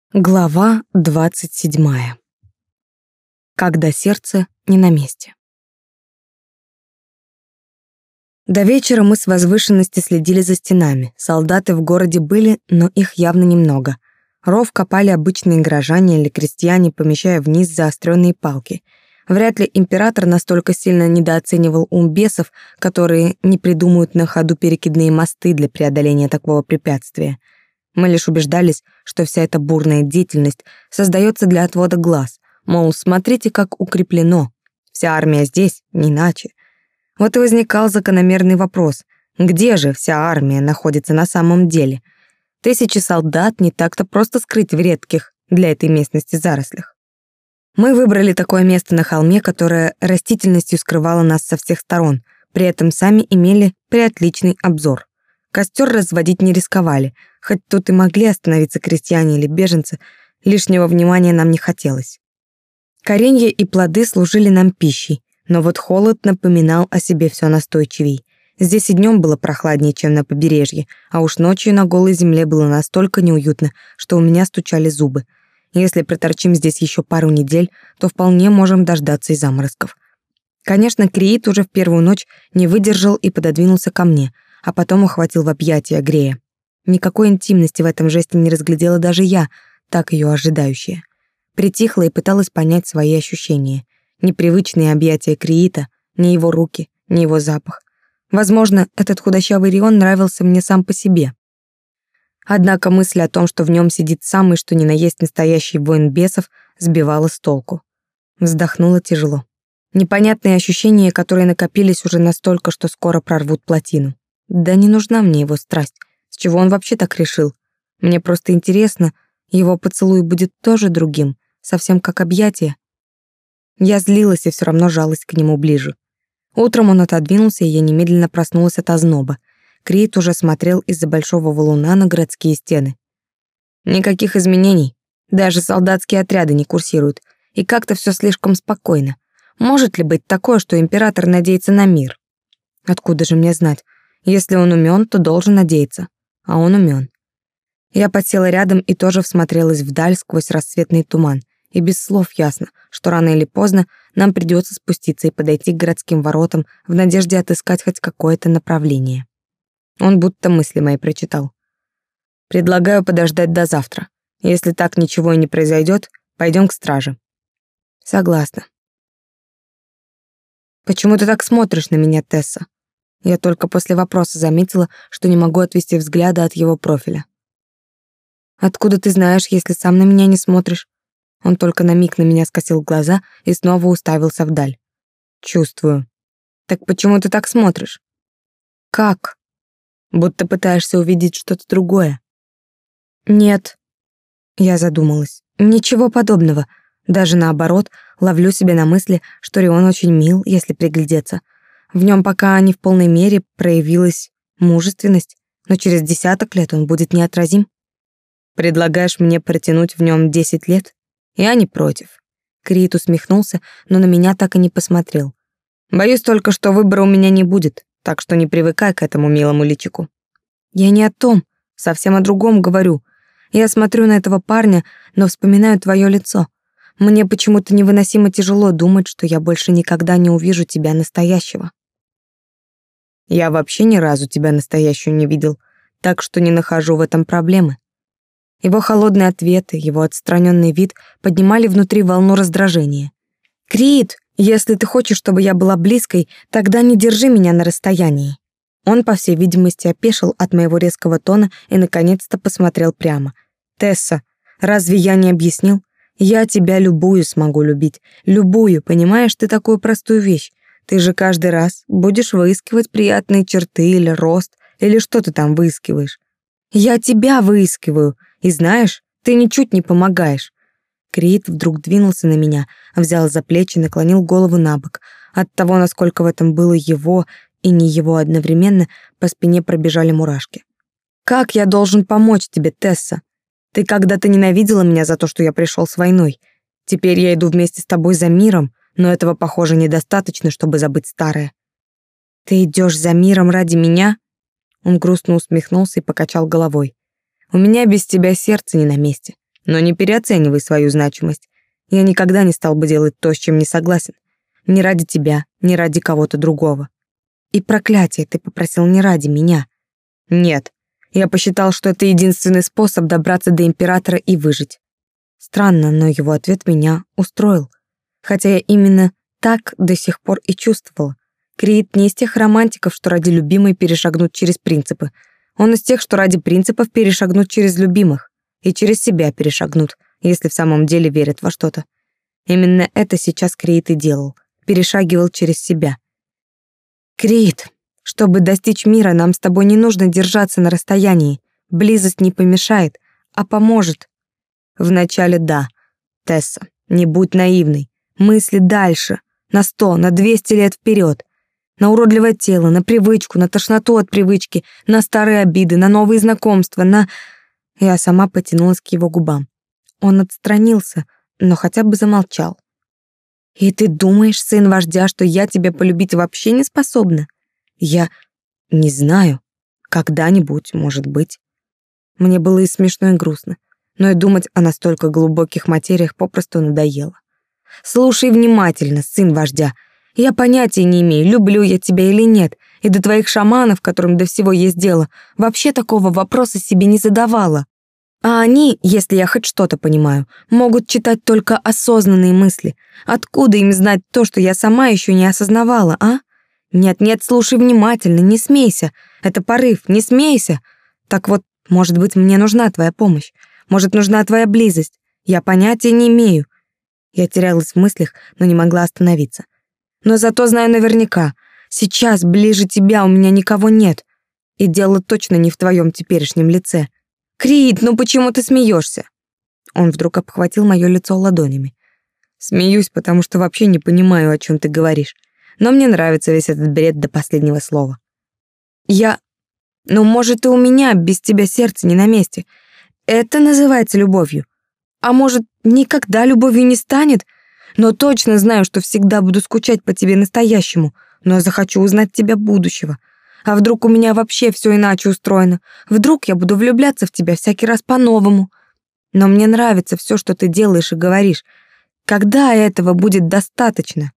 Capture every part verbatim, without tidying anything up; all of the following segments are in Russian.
Глава двадцать седьмая. Когда сердце не на месте. До вечера мы с возвышенности следили за стенами. Солдаты в городе были, но их явно немного. Ров копали обычные горожане или крестьяне, помещая вниз заостренные палки. Вряд ли император настолько сильно недооценивал ум бесов, которые не придумают на ходу перекидные мосты для преодоления такого препятствия. Мы лишь убеждались, что вся эта бурная деятельность создается для отвода глаз. Мол, смотрите, как укреплено. Вся армия здесь, не иначе. Вот и возникал закономерный вопрос. Где же вся армия находится на самом деле? Тысячи солдат не так-то просто скрыть в редких для этой местности зарослях. Мы выбрали такое место на холме, которое растительностью скрывало нас со всех сторон, при этом сами имели приотличный обзор. Костер разводить не рисковали, хоть тут и могли остановиться крестьяне или беженцы, лишнего внимания нам не хотелось. Коренья и плоды служили нам пищей, но вот холод напоминал о себе все настойчивей. Здесь и днем было прохладнее, чем на побережье, а уж ночью на голой земле было настолько неуютно, что у меня стучали зубы. Если проторчим здесь еще пару недель, то вполне можем дождаться и заморозков. Конечно, Криит уже в первую ночь не выдержал и пододвинулся ко мне, а потом ухватил в объятия, грея. Никакой интимности в этом жесте не разглядела даже я, так ее ожидающая. Притихла и пыталась понять свои ощущения. Непривычные объятия Криита, ни его руки, ни его запах. Возможно, этот худощавый Рион нравился мне сам по себе. Однако мысль о том, что в нем сидит самый что ни на есть настоящий воин бесов, сбивала с толку. Вздохнула тяжело. Непонятные ощущения, которые накопились уже настолько, что скоро прорвут плотину. Да не нужна мне его страсть. С чего он вообще так решил? Мне просто интересно, его поцелуй будет тоже другим, совсем как объятие. Я злилась и все равно жалась к нему ближе. Утром он отодвинулся, и я немедленно проснулась от озноба. Криит уже смотрел из-за большого валуна на городские стены. Никаких изменений. Даже солдатские отряды не курсируют. И как-то все слишком спокойно. Может ли быть такое, что император надеется на мир? Откуда же мне знать? Если он умён, то должен надеяться. А он умён. Я подсела рядом и тоже всмотрелась вдаль сквозь рассветный туман. И без слов ясно, что рано или поздно нам придется спуститься и подойти к городским воротам в надежде отыскать хоть какое-то направление. Он будто мысли мои прочитал. «Предлагаю подождать до завтра. Если так ничего и не произойдет, пойдем к страже». «Согласна». «Почему ты так смотришь на меня, Тесса?» Я только после вопроса заметила, что не могу отвести взгляда от его профиля. «Откуда ты знаешь, если сам на меня не смотришь?» Он только на миг на меня скосил глаза и снова уставился вдаль. «Чувствую». «Так почему ты так смотришь?» «Как?» «Будто пытаешься увидеть что-то другое». «Нет». Я задумалась. «Ничего подобного. Даже наоборот, ловлю себя на мысли, что Рион очень мил, если приглядеться. В нем пока не в полной мере проявилась мужественность, но через десяток лет он будет неотразим. Предлагаешь мне протянуть в нем десять лет? Я не против». Криит усмехнулся, но на меня так и не посмотрел. «Боюсь только, что выбора у меня не будет, так что не привыкай к этому милому личику». «Я не о том, совсем о другом говорю. Я смотрю на этого парня, но вспоминаю твое лицо. Мне почему-то невыносимо тяжело думать, что я больше никогда не увижу тебя настоящего». «Я вообще ни разу тебя настоящую не видел, так что не нахожу в этом проблемы». Его холодные ответы, его отстраненный вид поднимали внутри волну раздражения. «Криит, если ты хочешь, чтобы я была близкой, тогда не держи меня на расстоянии». Он, по всей видимости, опешил от моего резкого тона и наконец-то посмотрел прямо. «Тесса, разве я не объяснил? Я тебя любую смогу любить. Любую, понимаешь ты такую простую вещь? Ты же каждый раз будешь выискивать приятные черты или рост, или что ты там выискиваешь. Я тебя выискиваю, и знаешь, ты ничуть не помогаешь». Криит вдруг двинулся на меня, взял за плечи, наклонил голову набок. От того, насколько в этом было его и не его одновременно, по спине пробежали мурашки. «Как я должен помочь тебе, Тесса? Ты когда-то ненавидела меня за то, что я пришел с войной. Теперь я иду вместе с тобой за миром, но этого, похоже, недостаточно, чтобы забыть старое». «Ты идешь за миром ради меня?» Он грустно усмехнулся и покачал головой. «У меня без тебя сердце не на месте. Но не переоценивай свою значимость. Я никогда не стал бы делать то, с чем не согласен. Ни ради тебя, ни ради кого-то другого. И проклятие ты попросил не ради меня. Нет, я посчитал, что это единственный способ добраться до императора и выжить. Странно, но его ответ меня устроил. Хотя я именно так до сих пор и чувствовала. Крит не из тех романтиков, что ради любимой перешагнут через принципы. Он из тех, что ради принципов перешагнут через любимых. И через себя перешагнут, если в самом деле верят во что-то. Именно это сейчас Крит и делал. Перешагивал через себя. Крит, чтобы достичь мира, нам с тобой не нужно держаться на расстоянии. Близость не помешает, а поможет. Вначале да. Тесса, не будь наивной. Мысли дальше. На сто, на двести лет вперед. На уродливое тело, на привычку, на тошноту от привычки, на старые обиды, на новые знакомства, на... Я сама потянулась к его губам. Он отстранился, но хотя бы замолчал. «И ты думаешь, сын вождя, что я тебя полюбить вообще не способна? Я не знаю. Когда-нибудь, может быть». Мне было и смешно, и грустно, но и думать о настолько глубоких материях попросту надоело. «Слушай внимательно, сын вождя. Я понятия не имею, люблю я тебя или нет, и до твоих шаманов, которым до всего есть дело, вообще такого вопроса себе не задавала. А они, если я хоть что-то понимаю, могут читать только осознанные мысли. Откуда им знать то, что я сама еще не осознавала, а? Нет-нет, слушай внимательно, не смейся. Это порыв, не смейся. Так вот, может быть, мне нужна твоя помощь. Может, нужна твоя близость. Я понятия не имею». Я терялась в мыслях, но не могла остановиться. «Но зато знаю наверняка. Сейчас ближе тебя у меня никого нет. И дело точно не в твоем теперешнем лице. Крит, ну почему ты смеешься?» Он вдруг обхватил мое лицо ладонями. «Смеюсь, потому что вообще не понимаю, о чем ты говоришь. Но мне нравится весь этот бред до последнего слова. Я... Ну, может, и у меня без тебя сердце не на месте. Это называется любовью. А может, никогда любовью не станет? Но точно знаю, что всегда буду скучать по тебе настоящему, но я захочу узнать тебя будущего. А вдруг у меня вообще все иначе устроено? Вдруг я буду влюбляться в тебя всякий раз по-новому? Но мне нравится все, что ты делаешь и говоришь. Когда этого будет достаточно?»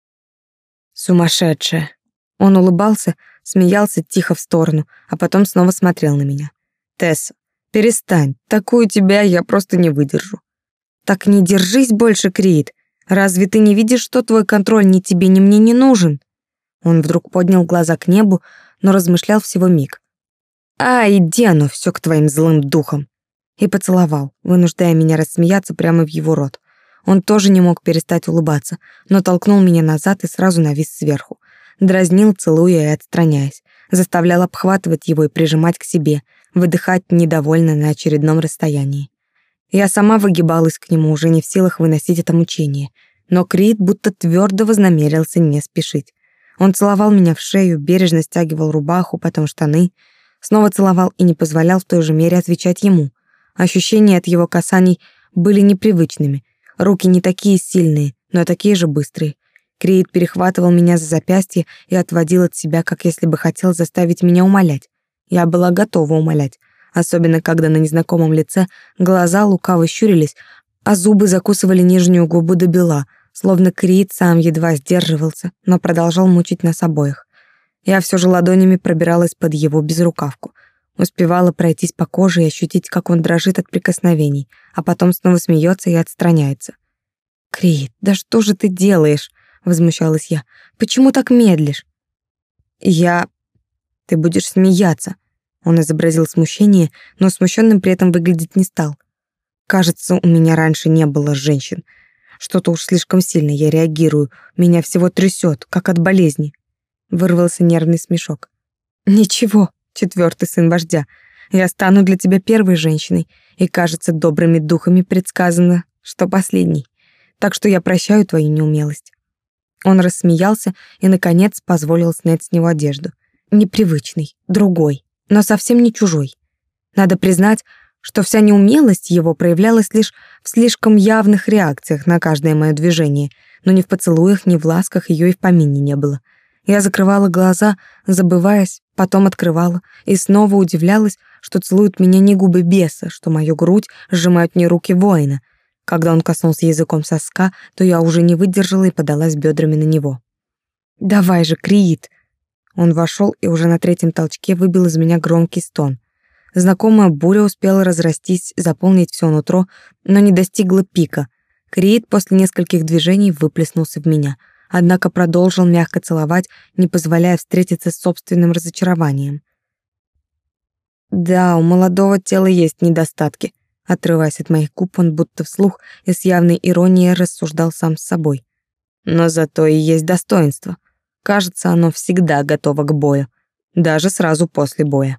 «Сумасшедшая!» Он улыбался, смеялся тихо в сторону, а потом снова смотрел на меня. «Тесса, перестань, такую тебя я просто не выдержу». «Так не держись больше, Крит. Разве ты не видишь, что твой контроль ни тебе, ни мне не нужен?» Он вдруг поднял глаза к небу, но размышлял всего миг. «А, иди оно все к твоим злым духам!» И поцеловал, вынуждая меня рассмеяться прямо в его рот. Он тоже не мог перестать улыбаться, но толкнул меня назад и сразу навис сверху. Дразнил, целуя и отстраняясь. Заставлял обхватывать его и прижимать к себе, выдыхать недовольно на очередном расстоянии. Я сама выгибалась к нему, уже не в силах выносить это мучение. Но Крит будто твердо вознамерился не спешить. Он целовал меня в шею, бережно стягивал рубаху, потом штаны. Снова целовал и не позволял в той же мере отвечать ему. Ощущения от его касаний были непривычными. Руки не такие сильные, но такие же быстрые. Крит перехватывал меня за запястье и отводил от себя, как если бы хотел заставить меня умолять. Я была готова умолять, особенно когда на незнакомом лице глаза лукаво щурились, а зубы закусывали нижнюю губу до бела, словно Крит сам едва сдерживался, но продолжал мучить нас обоих. Я все же ладонями пробиралась под его безрукавку. Успевала пройтись по коже и ощутить, как он дрожит от прикосновений, а потом снова смеется и отстраняется. «Крит, да что же ты делаешь?» — возмущалась я. «Почему так медлишь?» «Я... Ты будешь смеяться». Он изобразил смущение, но смущенным при этом выглядеть не стал. «Кажется, у меня раньше не было женщин. Что-то уж слишком сильно я реагирую. Меня всего трясет, как от болезни». Вырвался нервный смешок. «Ничего, четвертый сын вождя. Я стану для тебя первой женщиной, и, кажется, добрыми духами предсказано, что последней. Так что я прощаю твою неумелость». Он рассмеялся и, наконец, позволил снять с него одежду. Непривычный, другой, но совсем не чужой. Надо признать, что вся неумелость его проявлялась лишь в слишком явных реакциях на каждое мое движение, но ни в поцелуях, ни в ласках ее и в помине не было. Я закрывала глаза, забываясь, потом открывала и снова удивлялась, что целуют меня не губы беса, что мою грудь сжимают не руки воина. Когда он коснулся языком соска, то я уже не выдержала и подалась бедрами на него. «Давай же, Криит!» Он вошел и уже на третьем толчке выбил из меня громкий стон. Знакомая буря успела разрастись, заполнить все нутро, но не достигла пика. Криит после нескольких движений выплеснулся в меня, однако продолжил мягко целовать, не позволяя встретиться с собственным разочарованием. Да, у молодого тела есть недостатки. Отрываясь от моих губ, он будто вслух и с явной иронией рассуждал сам с собой. Но зато и есть достоинство. Кажется, оно всегда готово к бою, даже сразу после боя.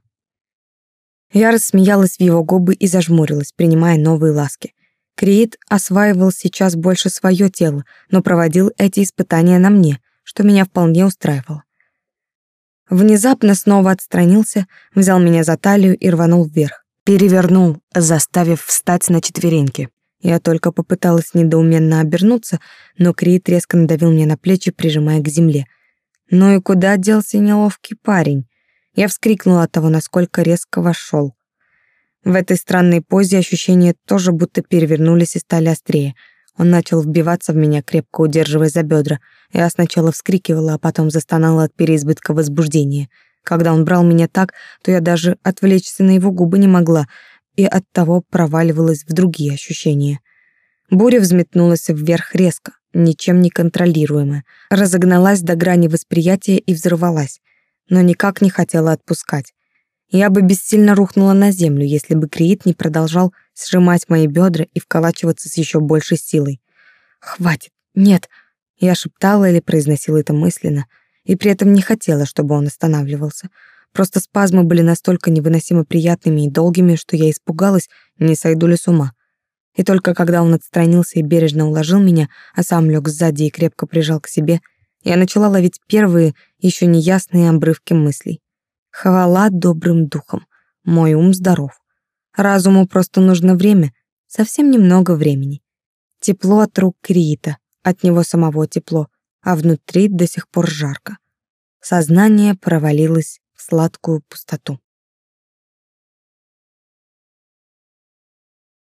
Я рассмеялась в его губы и зажмурилась, принимая новые ласки. Криит осваивал сейчас больше свое тело, но проводил эти испытания на мне, что меня вполне устраивало. Внезапно снова отстранился, взял меня за талию и рванул вверх. Перевернул, заставив встать на четвереньки. Я только попыталась недоуменно обернуться, но Криит резко надавил мне на плечи, прижимая к земле. Ну и куда делся неловкий парень? Я вскрикнула от того, насколько резко вошел. В этой странной позе ощущения тоже будто перевернулись и стали острее. Он начал вбиваться в меня, крепко удерживая за бедра. Я сначала вскрикивала, а потом застонала от переизбытка возбуждения. Когда он брал меня так, то я даже отвлечься на его губы не могла, и оттого проваливалась в другие ощущения. Буря взметнулась вверх резко, ничем не контролируемая, разогналась до грани восприятия и взорвалась, но никак не хотела отпускать. Я бы бессильно рухнула на землю, если бы Криит не продолжал сжимать мои бедра и вколачиваться с еще большей силой. «Хватит! Нет!» Я шептала или произносила это мысленно, и при этом не хотела, чтобы он останавливался. Просто спазмы были настолько невыносимо приятными и долгими, что я испугалась, не сойду ли с ума. И только когда он отстранился и бережно уложил меня, а сам лег сзади и крепко прижал к себе, я начала ловить первые, еще неясные обрывки мыслей. Хвала добрым духам, мой ум здоров. Разуму просто нужно время, совсем немного времени. Тепло от рук Криита, от него самого тепло, а внутри до сих пор жарко. Сознание провалилось в сладкую пустоту.